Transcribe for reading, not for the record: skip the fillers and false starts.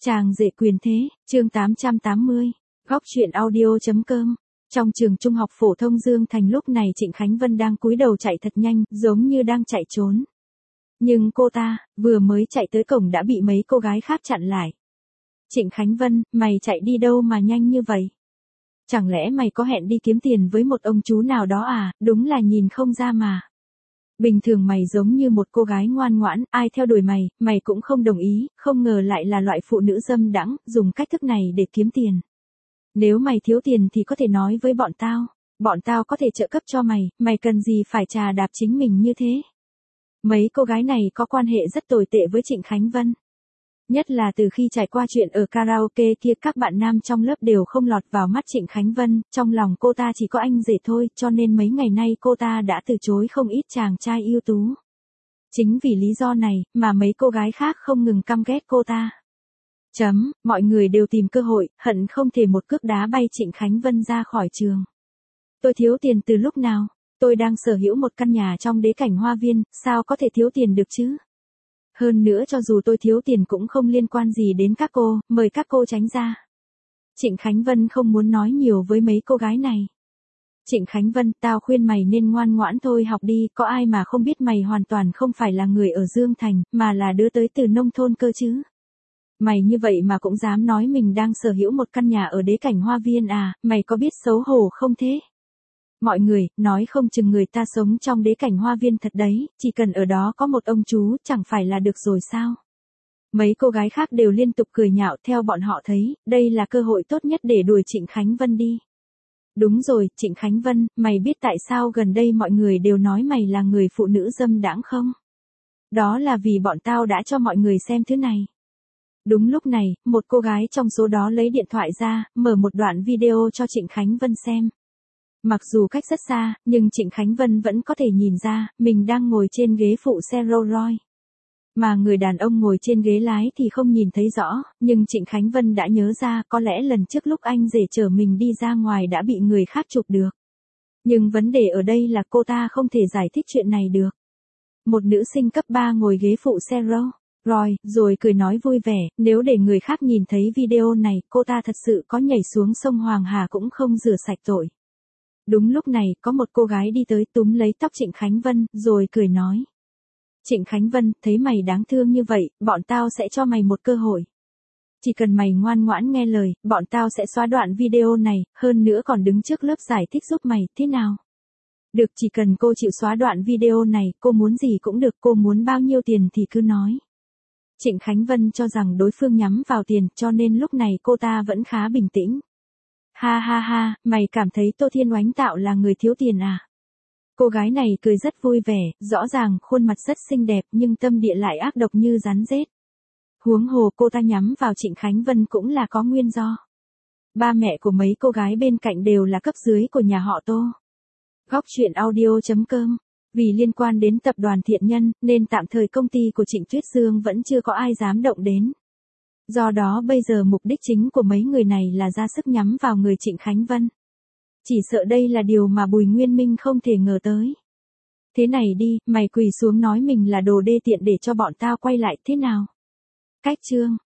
Chàng rể quyền thế, chương 880, góc truyện audio.com. Trong trường trung học phổ thông Dương Thành lúc này Trịnh Khánh Vân đang cúi đầu chạy thật nhanh, giống như đang chạy trốn. Nhưng cô ta, vừa mới chạy tới cổng đã bị mấy cô gái khác chặn lại. Trịnh Khánh Vân, mày chạy đi đâu mà nhanh như vậy? Chẳng lẽ mày có hẹn đi kiếm tiền với một ông chú nào đó à, đúng là nhìn không ra mà. Bình thường mày giống như một cô gái ngoan ngoãn, ai theo đuổi mày, mày cũng không đồng ý, không ngờ lại là loại phụ nữ dâm đãng, dùng cách thức này để kiếm tiền. Nếu mày thiếu tiền thì có thể nói với bọn tao có thể trợ cấp cho mày, mày cần gì phải chà đạp chính mình như thế. Mấy cô gái này có quan hệ rất tồi tệ với Trịnh Khánh Vân. Nhất là từ khi trải qua chuyện ở karaoke kia, các bạn nam trong lớp đều không lọt vào mắt Trịnh Khánh Vân, trong lòng cô ta chỉ có anh rể thôi, cho nên mấy ngày nay cô ta đã từ chối không ít chàng trai ưu tú. Chính vì lý do này, mà mấy cô gái khác không ngừng căm ghét cô ta. Mọi người đều tìm cơ hội, hận không thể một cước đá bay Trịnh Khánh Vân ra khỏi trường. Tôi thiếu tiền từ lúc nào? Tôi đang sở hữu một căn nhà trong đế cảnh hoa viên, sao có thể thiếu tiền được chứ? Hơn nữa cho dù tôi thiếu tiền cũng không liên quan gì đến các cô, mời các cô tránh ra. Trịnh Khánh Vân không muốn nói nhiều với mấy cô gái này. Trịnh Khánh Vân, tao khuyên mày nên ngoan ngoãn thôi học đi, có ai mà không biết mày hoàn toàn không phải là người ở Dương Thành, mà là đứa tới từ nông thôn cơ chứ. Mày như vậy mà cũng dám nói mình đang sở hữu một căn nhà ở đế cảnh hoa viên à, mày có biết xấu hổ không thế? Mọi người, nói không chừng người ta sống trong đế cảnh hoa viên thật đấy, chỉ cần ở đó có một ông chú, chẳng phải là được rồi sao? Mấy cô gái khác đều liên tục cười nhạo, theo bọn họ thấy, đây là cơ hội tốt nhất để đuổi Trịnh Khánh Vân đi. Đúng rồi, Trịnh Khánh Vân, mày biết tại sao gần đây mọi người đều nói mày là người phụ nữ dâm đãng không? Đó là vì bọn tao đã cho mọi người xem thứ này. Đúng lúc này, một cô gái trong số đó lấy điện thoại ra, mở một đoạn video cho Trịnh Khánh Vân xem. Mặc dù cách rất xa, nhưng Trịnh Khánh Vân vẫn có thể nhìn ra, mình đang ngồi trên ghế phụ xe Rolls Royce. Mà người đàn ông ngồi trên ghế lái thì không nhìn thấy rõ, nhưng Trịnh Khánh Vân đã nhớ ra có lẽ lần trước lúc anh rể chở mình đi ra ngoài đã bị người khác chụp được. Nhưng vấn đề ở đây là cô ta không thể giải thích chuyện này được. Một nữ sinh cấp 3 ngồi ghế phụ xe Rolls Royce, rồi cười nói vui vẻ, nếu để người khác nhìn thấy video này, cô ta thật sự có nhảy xuống sông Hoàng Hà cũng không rửa sạch tội. Đúng lúc này, có một cô gái đi tới túm lấy tóc Trịnh Khánh Vân, rồi cười nói. Trịnh Khánh Vân, thấy mày đáng thương như vậy, bọn tao sẽ cho mày một cơ hội. Chỉ cần mày ngoan ngoãn nghe lời, bọn tao sẽ xóa đoạn video này, hơn nữa còn đứng trước lớp giải thích giúp mày, thế nào? Được, chỉ cần cô chịu xóa đoạn video này, cô muốn gì cũng được, cô muốn bao nhiêu tiền thì cứ nói. Trịnh Khánh Vân cho rằng đối phương nhắm vào tiền, cho nên lúc này cô ta vẫn khá bình tĩnh. Ha ha ha, mày cảm thấy Tô Thiên Oánh Tạo là người thiếu tiền à? Cô gái này cười rất vui vẻ, rõ ràng khuôn mặt rất xinh đẹp nhưng tâm địa lại ác độc như rắn rết. Huống hồ cô ta nhắm vào Trịnh Khánh Vân cũng là có nguyên do. Ba mẹ của mấy cô gái bên cạnh đều là cấp dưới của nhà họ Tô. Góc truyện audio.com. Vì liên quan đến tập đoàn Thiện Nhân, nên tạm thời công ty của Trịnh Tuyết Dương vẫn chưa có ai dám động đến. Do đó bây giờ mục đích chính của mấy người này là ra sức nhắm vào người Trịnh Khánh Vân. Chỉ sợ đây là điều mà Bùi Nguyên Minh không thể ngờ tới. Thế này đi, mày quỳ xuống nói mình là đồ đê tiện để cho bọn tao quay lại, thế nào? Cách chương.